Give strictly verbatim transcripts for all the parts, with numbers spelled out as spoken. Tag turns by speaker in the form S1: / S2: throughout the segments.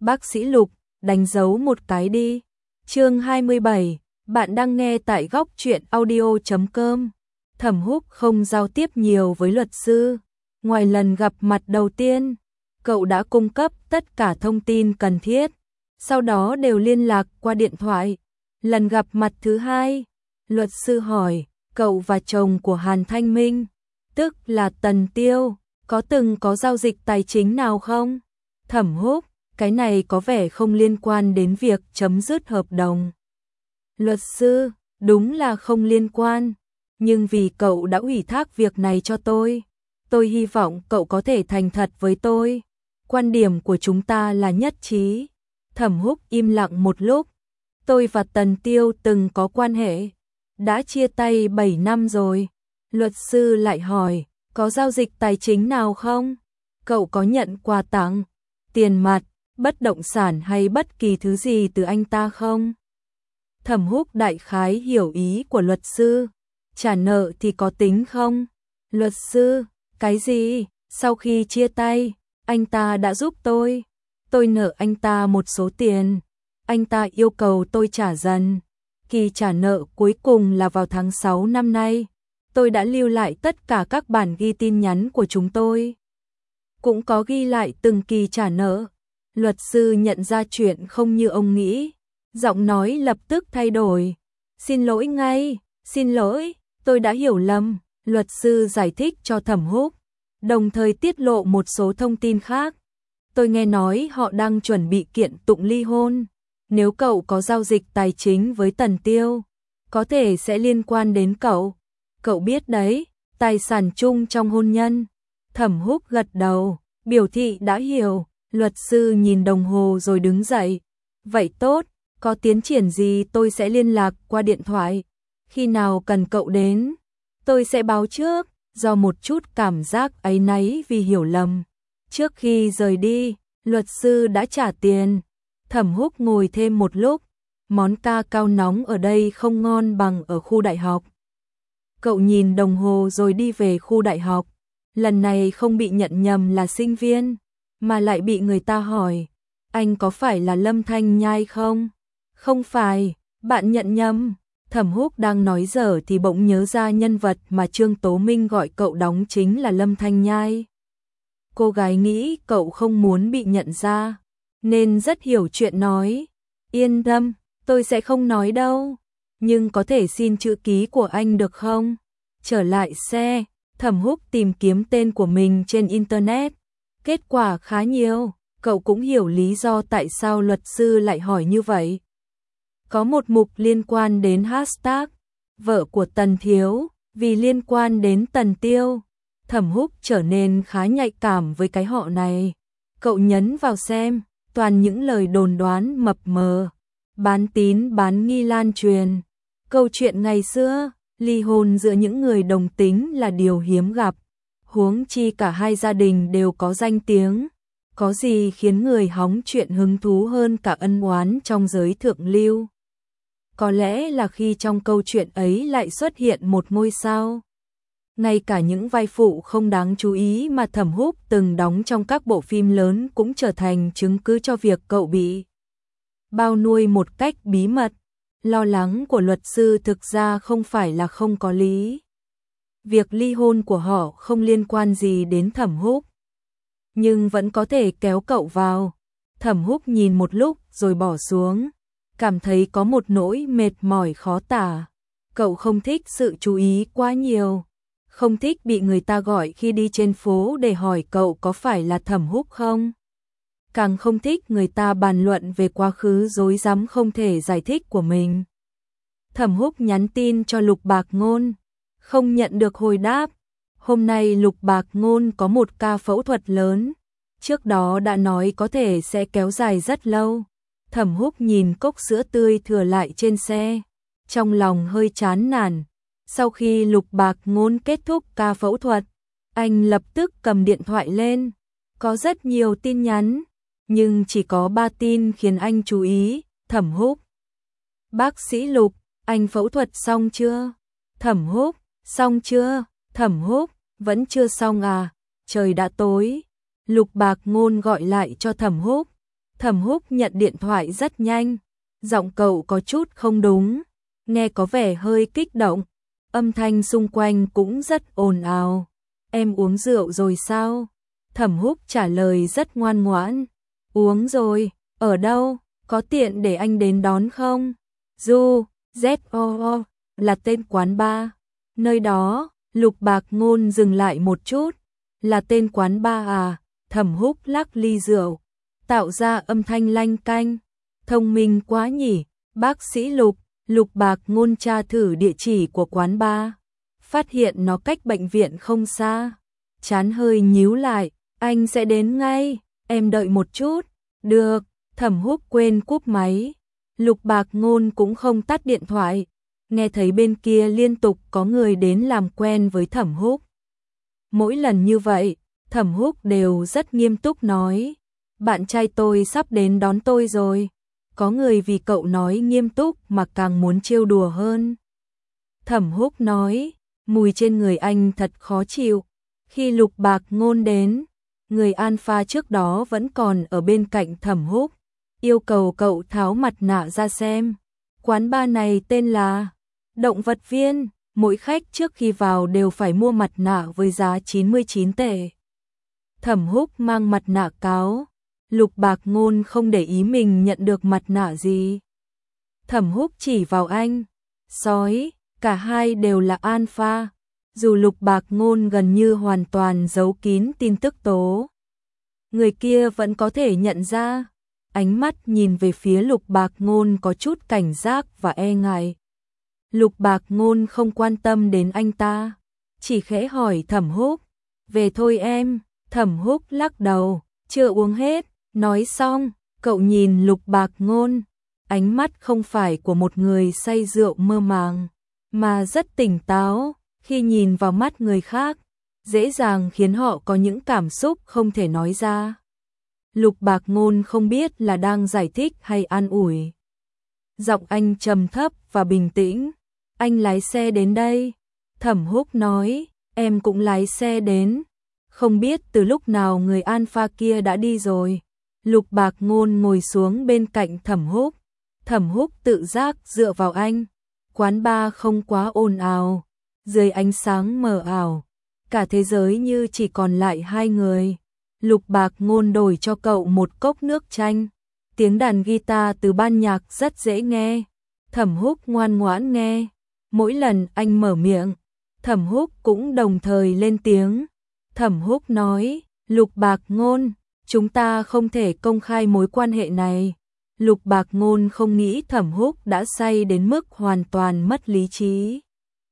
S1: Bác sĩ Lục, đánh dấu một cái đi. Chương hai mươi bảy, bạn đang nghe tại góc truyện audio chấm com. Thẩm Húc không giao tiếp nhiều với luật sư. Ngoài lần gặp mặt đầu tiên, cậu đã cung cấp tất cả thông tin cần thiết. Sau đó đều liên lạc qua điện thoại. Lần gặp mặt thứ hai, luật sư hỏi, cậu và chồng của Hàn Thanh Minh, tức là Tần Tiêu, có từng có giao dịch tài chính nào không? Thẩm Húc, cái này có vẻ không liên quan đến việc chấm dứt hợp đồng. Luật sư, đúng là không liên quan, nhưng vì cậu đã ủy thác việc này cho tôi, tôi hy vọng cậu có thể thành thật với tôi. Quan điểm của chúng ta là nhất trí. Thẩm Húc im lặng một lúc. Tôi và Tần Tiêu từng có quan hệ, đã chia tay bảy năm rồi. Luật sư lại hỏi, có giao dịch tài chính nào không? Cậu có nhận quà tặng, tiền mặt, bất động sản hay bất kỳ thứ gì từ anh ta không? Thẩm Húc đại khái hiểu ý của luật sư. Trả nợ thì có tính không? Luật sư, cái gì? Sau khi chia tay, anh ta đã giúp tôi. Tôi nợ anh ta một số tiền. Anh ta yêu cầu tôi trả dần. Kỳ trả nợ cuối cùng là vào tháng sáu năm nay. Tôi đã lưu lại tất cả các bản ghi tin nhắn của chúng tôi. Cũng có ghi lại từng kỳ trả nợ. Luật sư nhận ra chuyện không như ông nghĩ. Giọng nói lập tức thay đổi. Xin lỗi ngay, xin lỗi, tôi đã hiểu lầm. Luật sư giải thích cho Thẩm Húc, đồng thời tiết lộ một số thông tin khác. Tôi nghe nói họ đang chuẩn bị kiện tụng ly hôn. Nếu cậu có giao dịch tài chính với Tần Tiêu, có thể sẽ liên quan đến cậu. Cậu biết đấy, tài sản chung trong hôn nhân. Thẩm Húc gật đầu, biểu thị đã hiểu. Luật sư nhìn đồng hồ rồi đứng dậy. Vậy tốt, có tiến triển gì tôi sẽ liên lạc qua điện thoại. Khi nào cần cậu đến, tôi sẽ báo trước. Do một chút cảm giác áy náy vì hiểu lầm, trước khi rời đi, luật sư đã trả tiền. Thẩm Húc ngồi thêm một lúc. Món ca cao nóng ở đây không ngon bằng ở khu đại học. Cậu nhìn đồng hồ rồi đi về khu đại học. Lần này không bị nhận nhầm là sinh viên, mà lại bị người ta hỏi, anh có phải là Lâm Thanh Nhai không? Không phải, bạn nhận nhầm. Thẩm Húc đang nói dở thì bỗng nhớ ra nhân vật mà Trương Tố Minh gọi cậu đóng chính là Lâm Thanh Nhai. Cô gái nghĩ cậu không muốn bị nhận ra, nên rất hiểu chuyện nói, yên tâm, tôi sẽ không nói đâu, nhưng có thể xin chữ ký của anh được không? Trở lại xe, Thẩm Húc tìm kiếm tên của mình trên Internet, kết quả khá nhiều, cậu cũng hiểu lý do tại sao luật sư lại hỏi như vậy. Có một mục liên quan đến hashtag vợ của Tần Thiếu, vì liên quan đến Tần Tiêu. Thẩm Húc trở nên khá nhạy cảm với cái họ này. Cậu nhấn vào xem, toàn những lời đồn đoán mập mờ, bán tín bán nghi lan truyền. Câu chuyện ngày xưa, ly hôn giữa những người đồng tính là điều hiếm gặp. Huống chi cả hai gia đình đều có danh tiếng. Có gì khiến người hóng chuyện hứng thú hơn cả ân oán trong giới thượng lưu? Có lẽ là khi trong câu chuyện ấy lại xuất hiện một ngôi sao. Ngay cả những vai phụ không đáng chú ý mà Thẩm Húc từng đóng trong các bộ phim lớn cũng trở thành chứng cứ cho việc cậu bị bao nuôi một cách bí mật. Lo lắng của luật sư thực ra không phải là không có lý. Việc ly hôn của họ không liên quan gì đến Thẩm Húc, nhưng vẫn có thể kéo cậu vào. Thẩm Húc nhìn một lúc rồi bỏ xuống, cảm thấy có một nỗi mệt mỏi khó tả. Cậu không thích sự chú ý quá nhiều, không thích bị người ta gọi khi đi trên phố để hỏi cậu có phải là Thẩm Húc không. Càng không thích người ta bàn luận về quá khứ rối rắm không thể giải thích của mình. Thẩm Húc nhắn tin cho Lục Bạc Ngôn, không nhận được hồi đáp. Hôm nay Lục Bạc Ngôn có một ca phẫu thuật lớn, trước đó đã nói có thể sẽ kéo dài rất lâu. Thẩm Húc nhìn cốc sữa tươi thừa lại trên xe, trong lòng hơi chán nản. Sau khi Lục Bạc Ngôn kết thúc ca phẫu thuật, anh lập tức cầm điện thoại lên. Có rất nhiều tin nhắn, nhưng chỉ có ba tin khiến anh chú ý. Thẩm Húc: Bác sĩ Lục, anh phẫu thuật xong chưa? Thẩm Húc: Xong chưa? Thẩm Húc: Vẫn chưa xong à? Trời đã tối. Lục Bạc Ngôn gọi lại cho Thẩm Húc. Thẩm Húc nhận điện thoại rất nhanh, giọng cậu có chút không đúng, nghe có vẻ hơi kích động, âm thanh xung quanh cũng rất ồn ào. Em uống rượu rồi sao? Thẩm Húc trả lời rất ngoan ngoãn. Uống rồi, ở đâu, có tiện để anh đến đón không? Du, Z O O, là tên quán bar. Nơi đó, Lục Bạc Ngôn dừng lại một chút. Là tên quán bar à? Thẩm Húc lắc ly rượu, tạo ra âm thanh lanh canh. Thông minh quá nhỉ, bác sĩ Lục. Lục Bạc Ngôn tra thử địa chỉ của quán bar, phát hiện nó cách bệnh viện không xa. Trán hơi nhíu lại, anh sẽ đến ngay, em đợi một chút. Được, Thẩm Húc quên cúp máy. Lục Bạc Ngôn cũng không tắt điện thoại, nghe thấy bên kia liên tục có người đến làm quen với Thẩm Húc. Mỗi lần như vậy, Thẩm Húc đều rất nghiêm túc nói, bạn trai tôi sắp đến đón tôi rồi. Có người vì cậu nói nghiêm túc mà càng muốn trêu đùa hơn. Thẩm Húc nói, mùi trên người anh thật khó chịu. Khi Lục Bạc Ngôn đến, người alpha trước đó vẫn còn ở bên cạnh Thẩm Húc, yêu cầu cậu tháo mặt nạ ra xem. Quán bar này tên là Động Vật Viên, mỗi khách trước khi vào đều phải mua mặt nạ với giá chín mươi chín tệ. Thẩm Húc mang mặt nạ cáo. Lục Bạc Ngôn không để ý mình nhận được mặt nạ gì. Thẩm Húc chỉ vào anh, sói, cả hai đều là alpha. Dù Lục Bạc Ngôn gần như hoàn toàn giấu kín tin tức tố, người kia vẫn có thể nhận ra. Ánh mắt nhìn về phía Lục Bạc Ngôn có chút cảnh giác và e ngại. Lục Bạc Ngôn không quan tâm đến anh ta, chỉ khẽ hỏi Thẩm Húc, về thôi em. Thẩm Húc lắc đầu, chưa uống hết. Nói xong, cậu nhìn Lục Bạc Ngôn, ánh mắt không phải của một người say rượu mơ màng, mà rất tỉnh táo. Khi nhìn vào mắt người khác, dễ dàng khiến họ có những cảm xúc không thể nói ra. Lục Bạc Ngôn không biết là đang giải thích hay an ủi. Giọng anh trầm thấp và bình tĩnh, anh lái xe đến đây. Thẩm Húc nói, em cũng lái xe đến. Không biết từ lúc nào người alpha kia đã đi rồi. Lục Bạc Ngôn ngồi xuống bên cạnh Thẩm Húc. Thẩm Húc tự giác dựa vào anh. Quán bar không quá ồn ào, dưới ánh sáng mờ ảo, cả thế giới như chỉ còn lại hai người. Lục Bạc Ngôn đổi cho cậu một cốc nước chanh. Tiếng đàn guitar từ ban nhạc rất dễ nghe. Thẩm Húc ngoan ngoãn nghe. Mỗi lần anh mở miệng, Thẩm Húc cũng đồng thời lên tiếng. Thẩm Húc nói, Lục Bạc Ngôn, chúng ta không thể công khai mối quan hệ này. Lục Bạc Ngôn không nghĩ Thẩm Húc đã say đến mức hoàn toàn mất lý trí.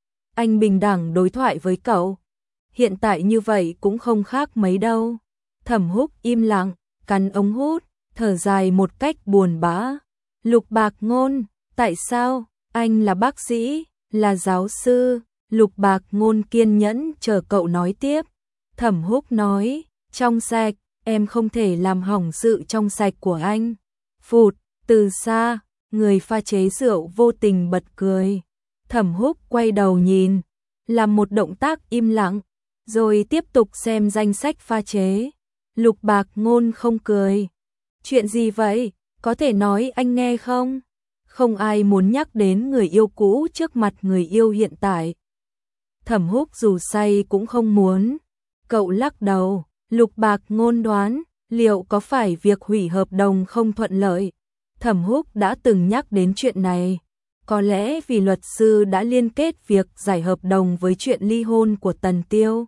S1: Anh bình đẳng đối thoại với cậu. Hiện tại như vậy cũng không khác mấy đâu. Thẩm Húc im lặng, cắn ống hút, thở dài một cách buồn bã. Lục Bạc Ngôn, tại sao? Anh là bác sĩ, là giáo sư. Lục Bạc Ngôn kiên nhẫn chờ cậu nói tiếp. Thẩm Húc nói, trong sạch, em không thể làm hỏng sự trong sạch của anh. Phụt, từ xa, người pha chế rượu vô tình bật cười. Thẩm Húc quay đầu nhìn, làm một động tác im lặng, rồi tiếp tục xem danh sách pha chế. Lục Bạc Ngôn không cười. Chuyện gì vậy? Có thể nói anh nghe không? Không ai muốn nhắc đến người yêu cũ trước mặt người yêu hiện tại. Thẩm Húc dù say cũng không muốn. Cậu lắc đầu. Lục Bạc Ngôn đoán, liệu có phải việc hủy hợp đồng không thuận lợi? Thẩm Húc đã từng nhắc đến chuyện này. Có lẽ vì luật sư đã liên kết việc giải hợp đồng với chuyện ly hôn của Tần Tiêu.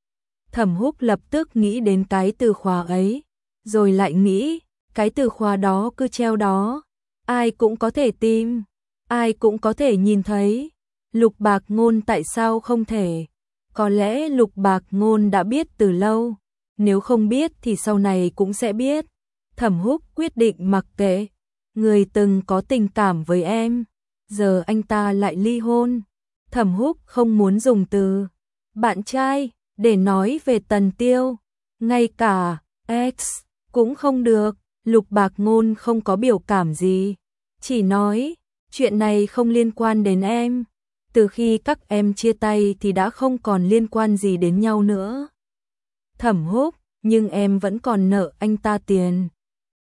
S1: Thẩm Húc lập tức nghĩ đến cái từ khóa ấy, rồi lại nghĩ, cái từ khóa đó cứ treo đó, ai cũng có thể tìm, ai cũng có thể nhìn thấy. Lục Bạc Ngôn tại sao không thể? Có lẽ Lục Bạc Ngôn đã biết từ lâu, nếu không biết thì sau này cũng sẽ biết. Thẩm Húc quyết định mặc kệ, người từng có tình cảm với em, giờ anh ta lại ly hôn. Thẩm Húc không muốn dùng từ bạn trai để nói về Tần Tiêu, ngay cả ex cũng không được. Lục Bạc Ngôn không có biểu cảm gì, chỉ nói, chuyện này không liên quan đến em. Từ khi các em chia tay thì đã không còn liên quan gì đến nhau nữa. Thẩm Húc, nhưng em vẫn còn nợ anh ta tiền.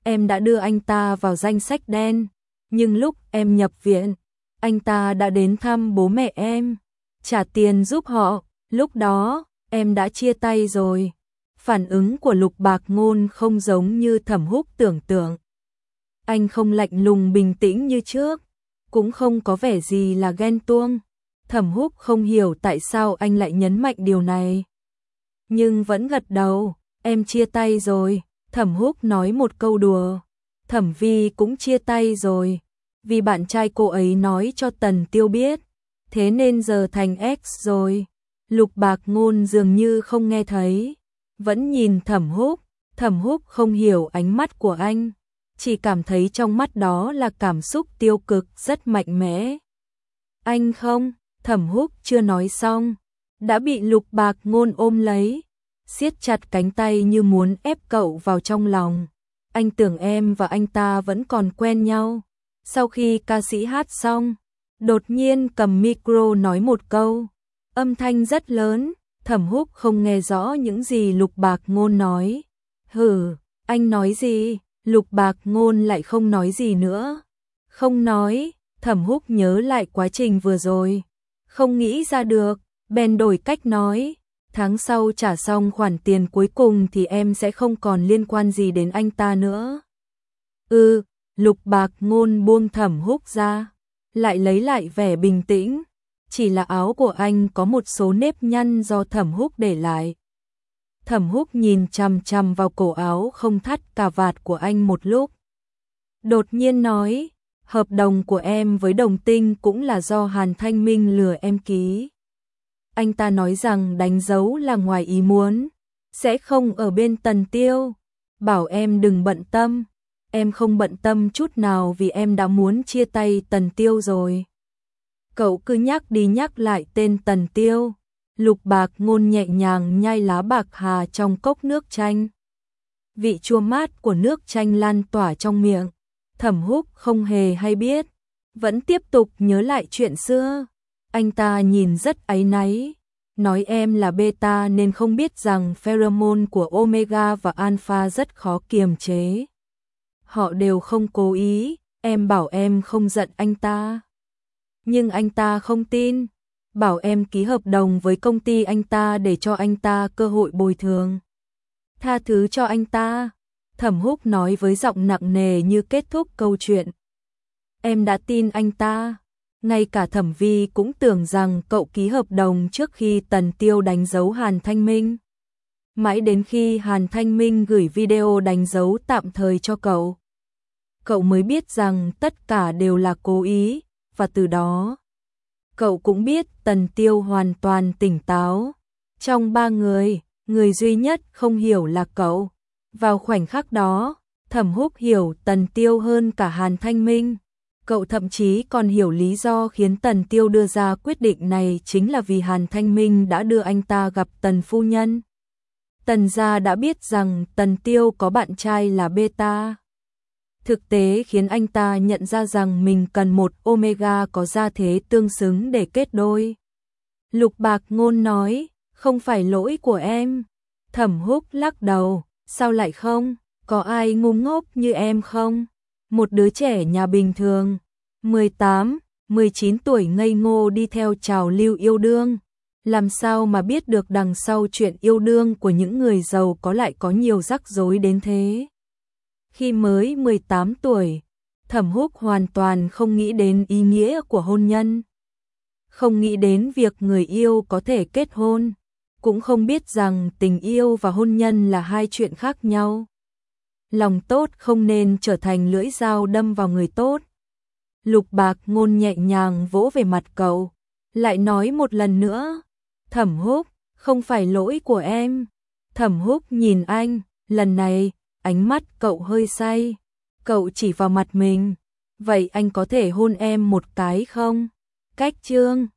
S1: em đã đưa anh ta vào danh sách đen, nhưng lúc em nhập viện, anh ta đã đến thăm bố mẹ em, trả tiền giúp họ, lúc đó, em đã chia tay rồi. Phản ứng của Lục Bạc Ngôn không giống như Thẩm Húc tưởng tượng. Anh không lạnh lùng bình tĩnh như trước, cũng không có vẻ gì là ghen tuông. Thẩm Húc không hiểu tại sao anh lại nhấn mạnh điều này, nhưng vẫn gật đầu. Em chia tay rồi. Thẩm Húc nói một câu đùa. Thẩm Vi cũng chia tay rồi, vì bạn trai cô ấy nói cho Tần Tiêu biết, thế nên giờ thành ex rồi. Lục Bạc Ngôn dường như không nghe thấy, vẫn nhìn Thẩm Húc. Thẩm Húc không hiểu ánh mắt của anh, chỉ cảm thấy trong mắt đó là cảm xúc tiêu cực rất mạnh mẽ. Anh không, Thẩm Húc chưa nói xong, đã bị Lục Bạc Ngôn ôm lấy, siết chặt cánh tay như muốn ép cậu vào trong lòng. Anh tưởng em và anh ta vẫn còn quen nhau. Sau khi ca sĩ hát xong, đột nhiên cầm micro nói một câu, âm thanh rất lớn. Thẩm Húc không nghe rõ những gì Lục Bạc Ngôn nói. Hừ, anh nói gì? Lục Bạc Ngôn lại không nói gì nữa. Không nói. Thẩm Húc nhớ lại quá trình vừa rồi, không nghĩ ra được, bèn đổi cách nói. Tháng sau trả xong khoản tiền cuối cùng thì em sẽ không còn liên quan gì đến anh ta nữa. Ừ, Lục Bạc Ngôn buông Thẩm Húc ra, lại lấy lại vẻ bình tĩnh. Chỉ là áo của anh có một số nếp nhăn do Thẩm Húc để lại. Thẩm Húc nhìn chằm chằm vào cổ áo không thắt cà vạt của anh một lúc. Đột nhiên nói, hợp đồng của em với Đồng Tinh cũng là do Hàn Thanh Minh lừa em ký. Anh ta nói rằng đánh dấu là ngoài ý muốn, sẽ không ở bên Tần Tiêu. Bảo em đừng bận tâm. Em không bận tâm chút nào vì em đã muốn chia tay Tần Tiêu rồi. Cậu cứ nhắc đi nhắc lại tên Tần Tiêu. Lục Bạc Ngôn nhẹ nhàng nhai lá bạc hà trong cốc nước chanh. Vị chua mát của nước chanh lan tỏa trong miệng. Thẩm Húc không hề hay biết, vẫn tiếp tục nhớ lại chuyện xưa. Anh ta nhìn rất áy náy, nói em là beta nên không biết rằng pheromone của omega và alpha rất khó kiềm chế. Họ đều không cố ý, em bảo em không giận anh ta. Nhưng anh ta không tin, bảo em ký hợp đồng với công ty anh ta để cho anh ta cơ hội bồi thường. Tha thứ cho anh ta, Thẩm Húc nói với giọng nặng nề như kết thúc câu chuyện. Em đã tin anh ta, ngay cả Thẩm Vi cũng tưởng rằng cậu ký hợp đồng trước khi Tần Tiêu đánh dấu Hàn Thanh Minh. Mãi đến khi Hàn Thanh Minh gửi video đánh dấu tạm thời cho cậu, cậu mới biết rằng tất cả đều là cố ý, và từ đó, cậu cũng biết Tần Tiêu hoàn toàn tỉnh táo. Trong ba người, người duy nhất không hiểu là cậu. Vào khoảnh khắc đó, Thẩm Húc hiểu Tần Tiêu hơn cả Hàn Thanh Minh. Cậu thậm chí còn hiểu lý do khiến Tần Tiêu đưa ra quyết định này chính là vì Hàn Thanh Minh đã đưa anh ta gặp Tần phu nhân. Tần gia đã biết rằng Tần Tiêu có bạn trai là beta. Thực tế khiến anh ta nhận ra rằng mình cần một omega có gia thế tương xứng để kết đôi. Lục Bạc Ngôn nói, không phải lỗi của em. Thẩm Húc lắc đầu, sao lại không? Có ai ngu ngốc như em không? Một đứa trẻ nhà bình thường, mười tám, mười chín tuổi ngây ngô đi theo trào lưu yêu đương. Làm sao mà biết được đằng sau chuyện yêu đương của những người giàu có lại có nhiều rắc rối đến thế? Khi mới mười tám tuổi, Thẩm Húc hoàn toàn không nghĩ đến ý nghĩa của hôn nhân. Không nghĩ đến việc người yêu có thể kết hôn, cũng không biết rằng tình yêu và hôn nhân là hai chuyện khác nhau. Lòng tốt không nên trở thành lưỡi dao đâm vào người tốt. Lục Bạc Ngôn nhẹ nhàng vỗ về mặt cậu, lại nói một lần nữa, Thẩm Húc, không phải lỗi của em. Thẩm Húc nhìn anh, lần này, ánh mắt cậu hơi say. Cậu chỉ vào mặt mình, vậy anh có thể hôn em một cái không? Cách chương